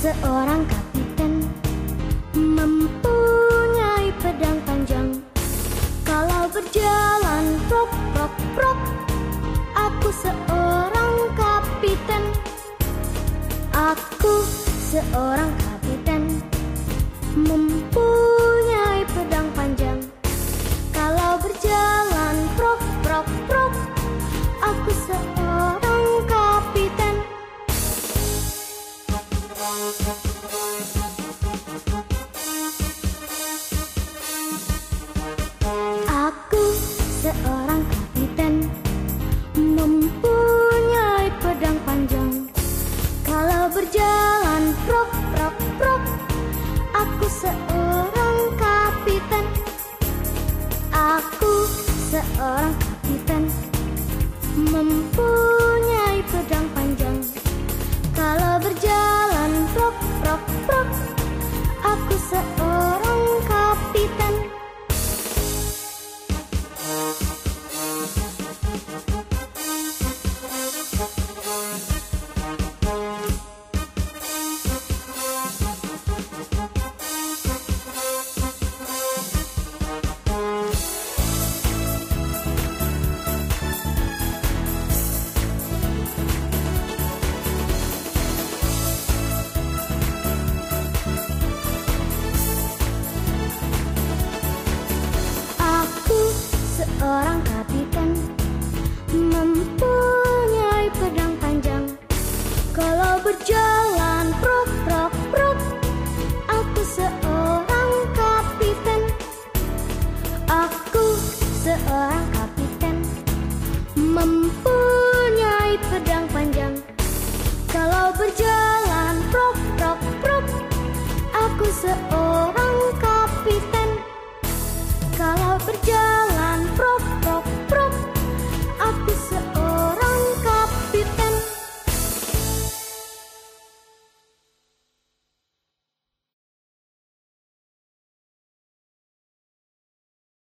seorang kapiten mempunyai pedang panjang. Kalau berjalan prok prok prok, aku seorang kapiten. Aku seorang kapiten mempunyai pedang panjang. Kalau berjalan prok prok prok, aku seorang kapiten. Aku seorang kapiten mempunyai pedang panjang. Kalau berjalan prok prok prok, aku seorang kapiten. Aku seorang kapiten mempunyai pedang panjang. Kalau berjalan prok prok prok, aku seorang kapiten. Seorang kapiten mempunyai pedang panjang. Kalau berjalan prok prok prok, aku seorang kapiten. Aku seorang kapiten mempunyai pedang panjang. Kalau berjalan